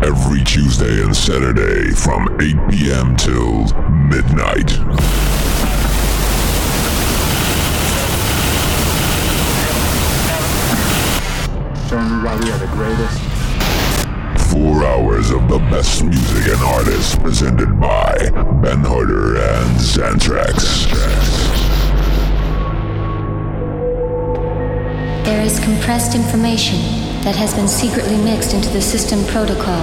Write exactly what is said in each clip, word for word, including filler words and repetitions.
every Tuesday and Saturday from eight p.m. till midnight. Showing you why we are the greatest. Four hours of the best music and artists presented by Ben Harder and Xantrax. There is compressed information that has been secretly mixed into the system protocol.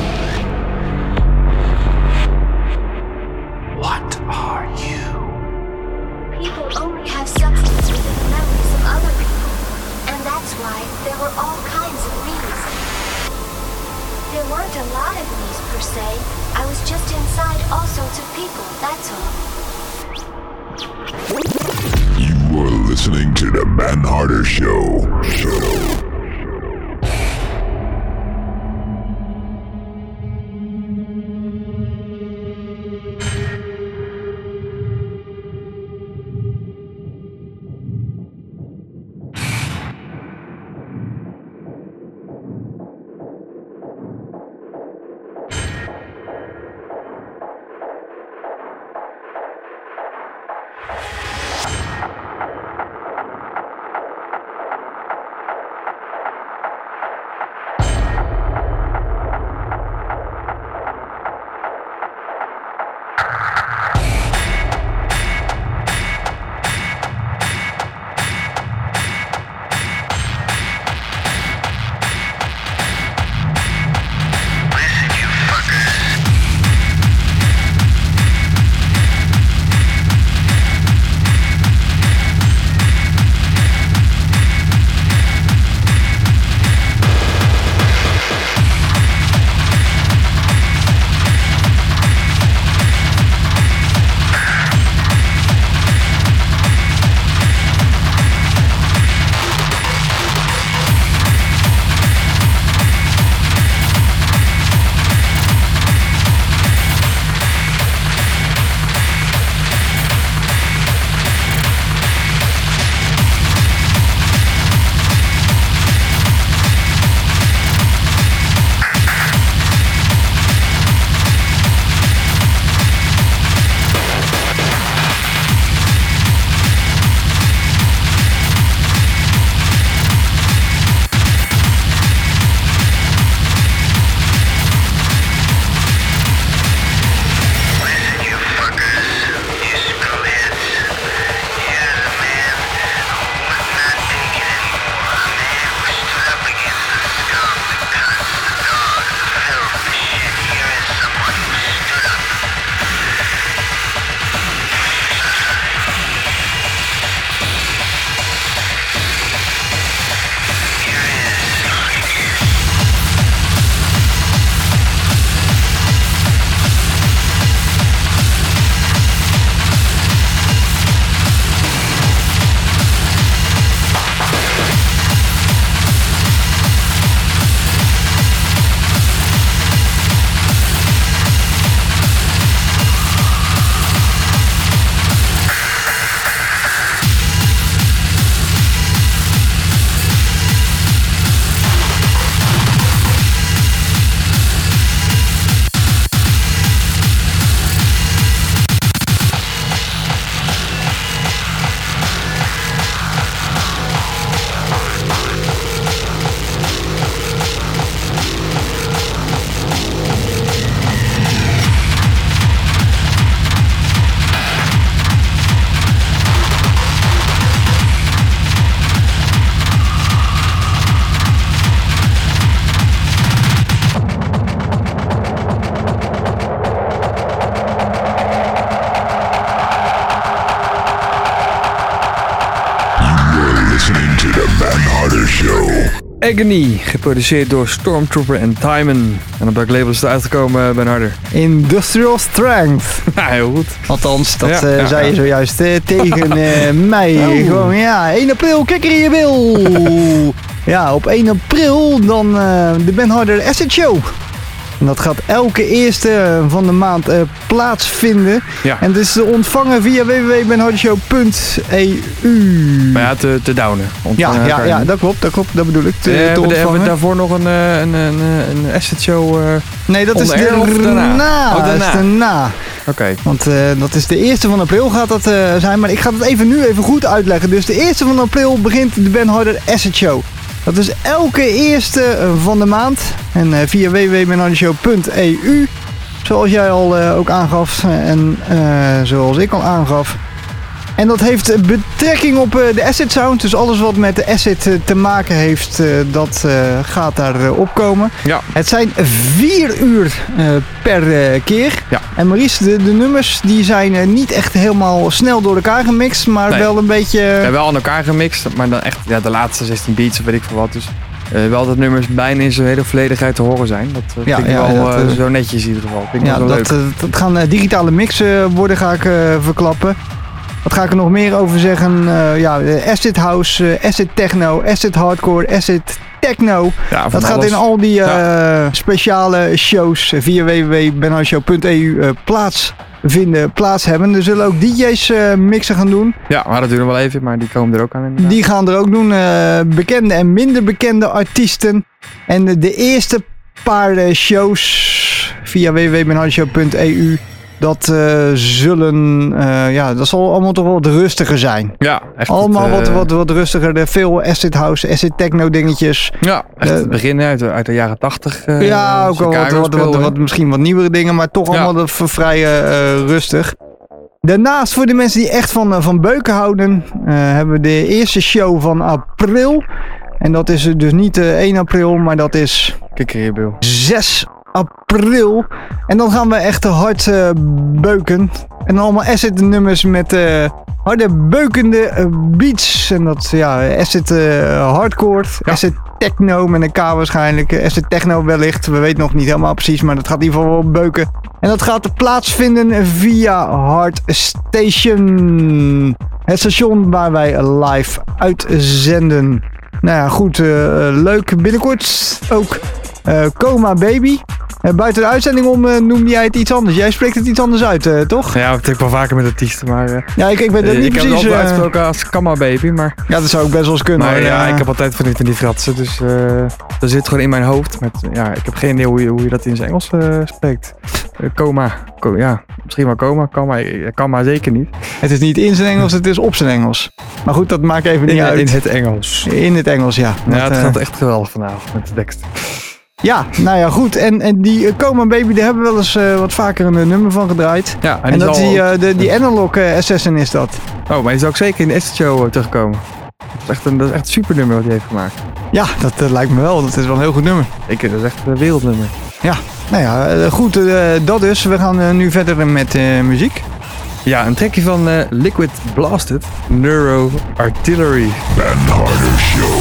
What are you? People only have substance within the memories of other people, and that's why there were all kinds of me's. There weren't a lot of me's per se. I was just inside all sorts of people, that's all. You are listening to the Ben Harder Show. Show. Agony, geproduceerd door Stormtrooper en Timon. En op welk label is het uitgekomen, Ben Harder? Industrial Strength. Ja, heel goed. Althans, dat ja, uh, ja, zei ja. je zojuist uh, tegen uh, mij. Oh. Gewoon, ja, één april, kikker in je bil. Ja, op één april dan uh, de Ben Harder Acid Show. En dat gaat elke eerste van de maand uh, plaatsvinden. Ja. En het is te ontvangen via w w w punt ben harder show punt e u. Maar ja, te, te downen. Ja, ja, ja, dat klopt, dat klopt, dat bedoel ik. Te, uh, te hebben, we, hebben we daarvoor nog een, een, een, een asset show? Uh, nee, dat is daarna. daarna. Oh, daarna. daarna. Oké. Okay. Want uh, dat is de eerste van april gaat dat uh, zijn. Maar ik ga het even nu even goed uitleggen. Dus de eerste van april begint de Ben Harder Asset Show. Dat is elke eerste van de maand. En uh, via w w w punt ben harder show punt e u. Zoals jij al uh, ook aangaf. En uh, zoals ik al aangaf. En dat heeft betrekking op uh, de Acid Sound. Dus alles wat met de Acid uh, te maken heeft, uh, dat uh, gaat daar uh, opkomen. Ja. Het zijn vier uur uh, per uh, keer. Ja. En Maurice, de, de nummers die zijn uh, niet echt helemaal snel door elkaar gemixt. Maar nee. wel een beetje... Ja, wel aan elkaar gemixt. Maar dan echt ja, de laatste zestien beats of weet ik veel wat. Dus uh, wel dat nummers bijna in zijn hele volledigheid te horen zijn. Dat uh, ja, vind ik ja, wel dat, uh, zo netjes in ieder geval. Vind ik ja, wel dat, leuk. Uh, dat gaan uh, digitale mixen worden, ga ik uh, verklappen. Wat ga ik er nog meer over zeggen? Uh, ja, acid house, uh, acid techno, acid hardcore, acid techno. Ja, dat gaat alles. In al die uh, ja. speciale shows via w w w punt ben harder show punt e u uh, plaatsvinden, plaats hebben. Er zullen ook D J's uh, mixen gaan doen. Ja, maar dat duurt nog wel even, maar die komen er ook aan inderdaad. Die gaan er ook doen. Uh, bekende en minder bekende artiesten. En de, de eerste paar uh, shows via w w w punt ben harder show punt e u. Dat uh, zullen, uh, ja, dat zal allemaal toch wel wat rustiger zijn. Ja, echt. Allemaal het, uh, wat, wat, wat rustiger. Veel acid house, acid techno dingetjes. Ja, echt uh, het begin uit, uit de jaren tachtig. Uh, ja, ook wel wat, wat, wat, wat, misschien wat nieuwere dingen, maar toch allemaal ja. vrij uh, rustig. Daarnaast, voor de mensen die echt van, uh, van beuken houden, uh, hebben we de eerste show van april. En dat is dus niet uh, één april, maar dat is zes april. En dan gaan we echt hard uh, beuken. En allemaal acid nummers met uh, harde beukende uh, beats. En dat ja, acid uh, hardcore, ja. acid techno met een K waarschijnlijk. Acid techno wellicht, we weten nog niet helemaal precies, maar dat gaat in ieder geval wel beuken. En dat gaat plaatsvinden via Hard Station. Het station waar wij live uitzenden. Nou ja, goed, uh, leuk. Binnenkort ook uh, Coma Baby. Uh, buiten de uitzending om uh, noemde jij het iets anders. Jij spreekt het iets anders uit, uh, toch? Ja, dat heb ik wel vaker met artiesten, maar... Uh, ja, ik, ik weet het uh, niet ik precies... Ik heb het altijd uh, uitgesproken als Coma Baby, maar... Ja, dat zou ik best wel eens kunnen. Maar hoor. ja, Uh, ik heb altijd van die, van die fratsen, dus... Uh, dat zit gewoon in mijn hoofd. Met, ja, ik heb geen idee hoe je, hoe je dat in zijn Engels uh, spreekt. Uh, coma. Co- ja, misschien wel coma. Coma, coma zeker niet. Het is niet in zijn Engels, het is op zijn Engels. Maar goed, dat maakt even niet in, uit. In het Engels. In het Engels, ja. Ja, dat, het uh, gaat echt geweldig vanavond met de tekst. Ja, nou ja, goed. En, en die uh, Coma Baby, daar hebben we wel eens uh, wat vaker een uh, nummer van gedraaid. Ja, en, en dat is die, uh, de, die Analog uh, Assassin is dat. Oh, maar die zou ook zeker in de Acid Show uh, terugkomen. Dat is echt een, dat is echt een super nummer wat hij heeft gemaakt. Ja, dat uh, lijkt me wel. Dat is wel een heel goed nummer. Ik, dat is echt een wereldnummer. Ja, nou ja, uh, goed. Uh, dat dus. We gaan uh, nu verder met uh, muziek. Ja, een trackje van uh, Liquid Blasted, Neuro Artillery. Ben Harder Show.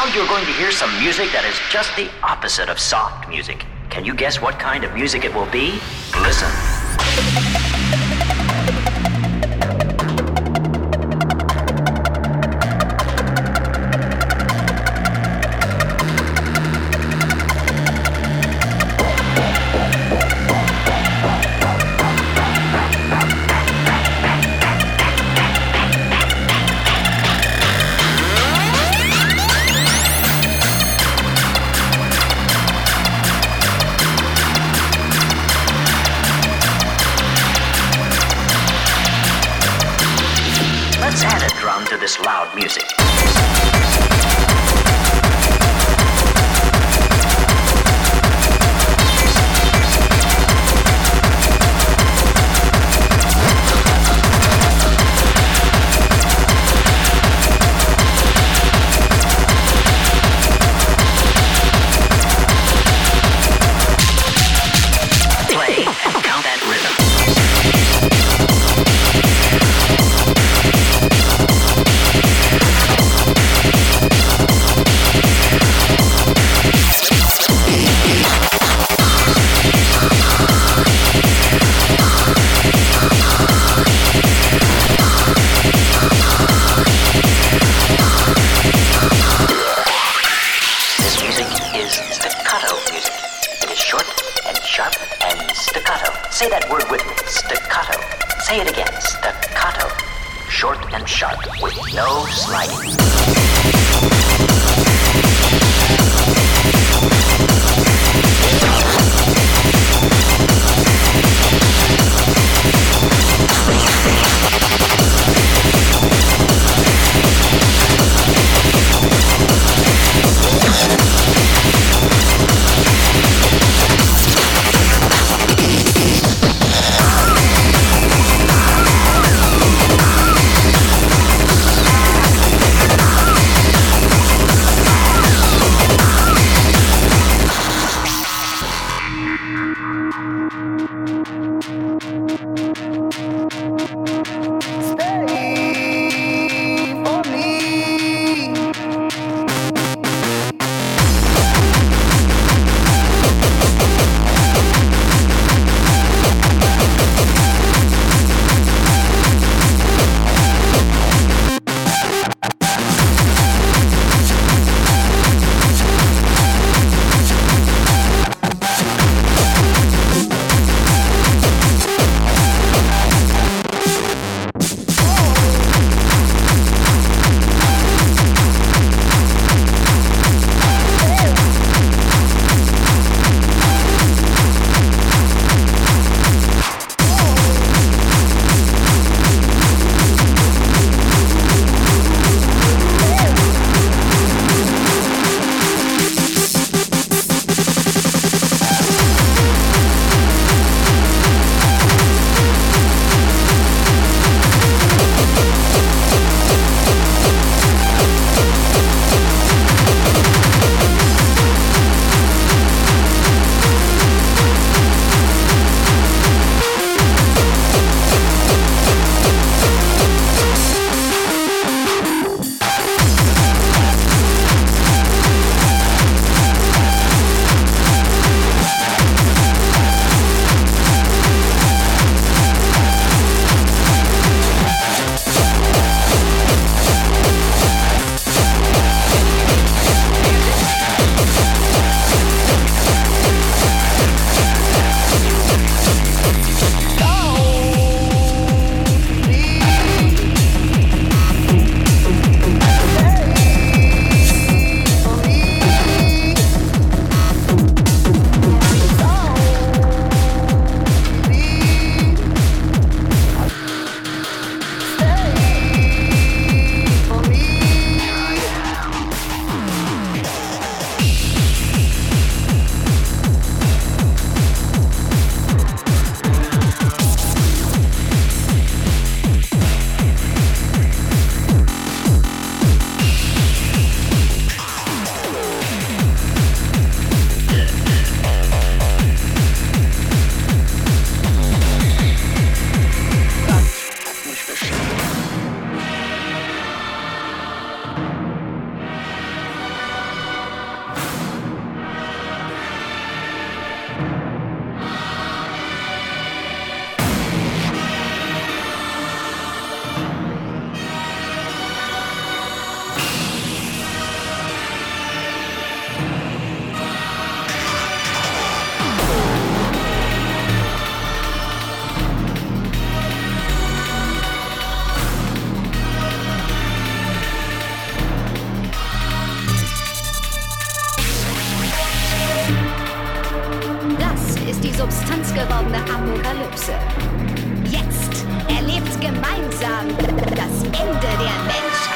you're going to hear some music that is just the opposite of soft music. Can you guess what kind of music it will be? Listen. Let's add a drum to this loud music. Play and count that rhythm. This music is staccato music. It is short and sharp and staccato. Say that word with me, staccato. Say it again, staccato. Short and sharp with no sliding. substanzgewordene Apokalypse. Jetzt erlebt gemeinsam das Ende der Menschheit.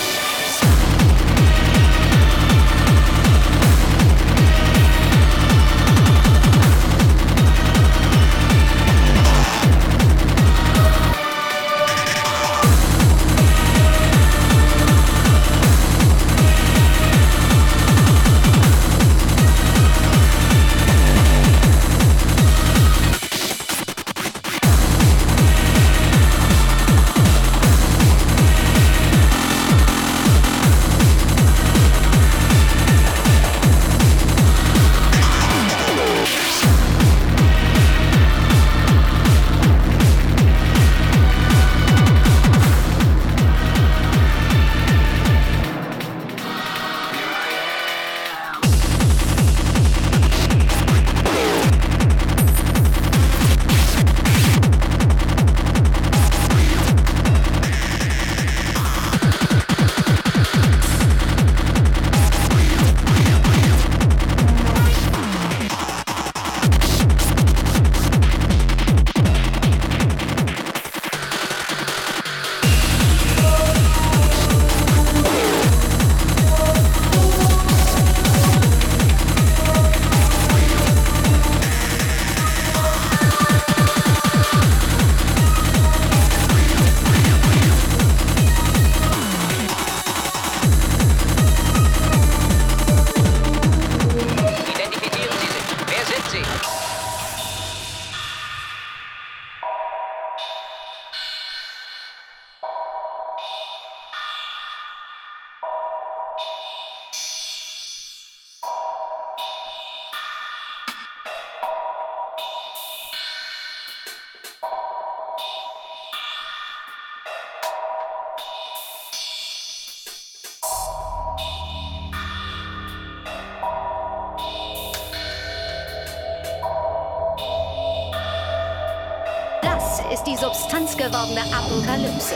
Ist die substanzgewordene Apokalypse.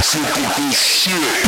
typical shit.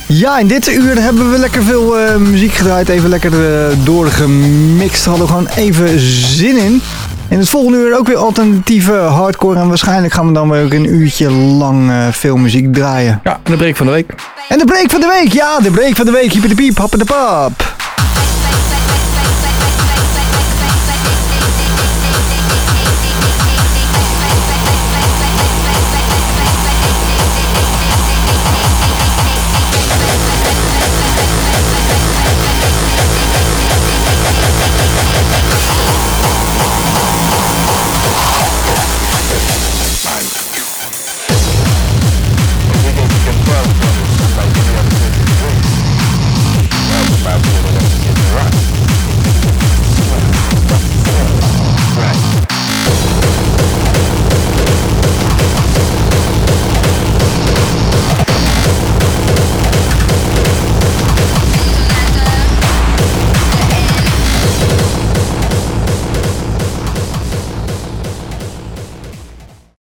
Ja, in dit uur hebben we lekker veel uh, muziek gedraaid. Even lekker uh, doorgemixt. Hadden we gewoon even zin in. In het volgende uur ook weer alternatieve hardcore. En waarschijnlijk gaan we dan weer ook een uurtje lang uh, veel muziek draaien. Ja, en de break van de week. En de break van de week. Ja, de break van de week. Hippe de piep, happe de pap.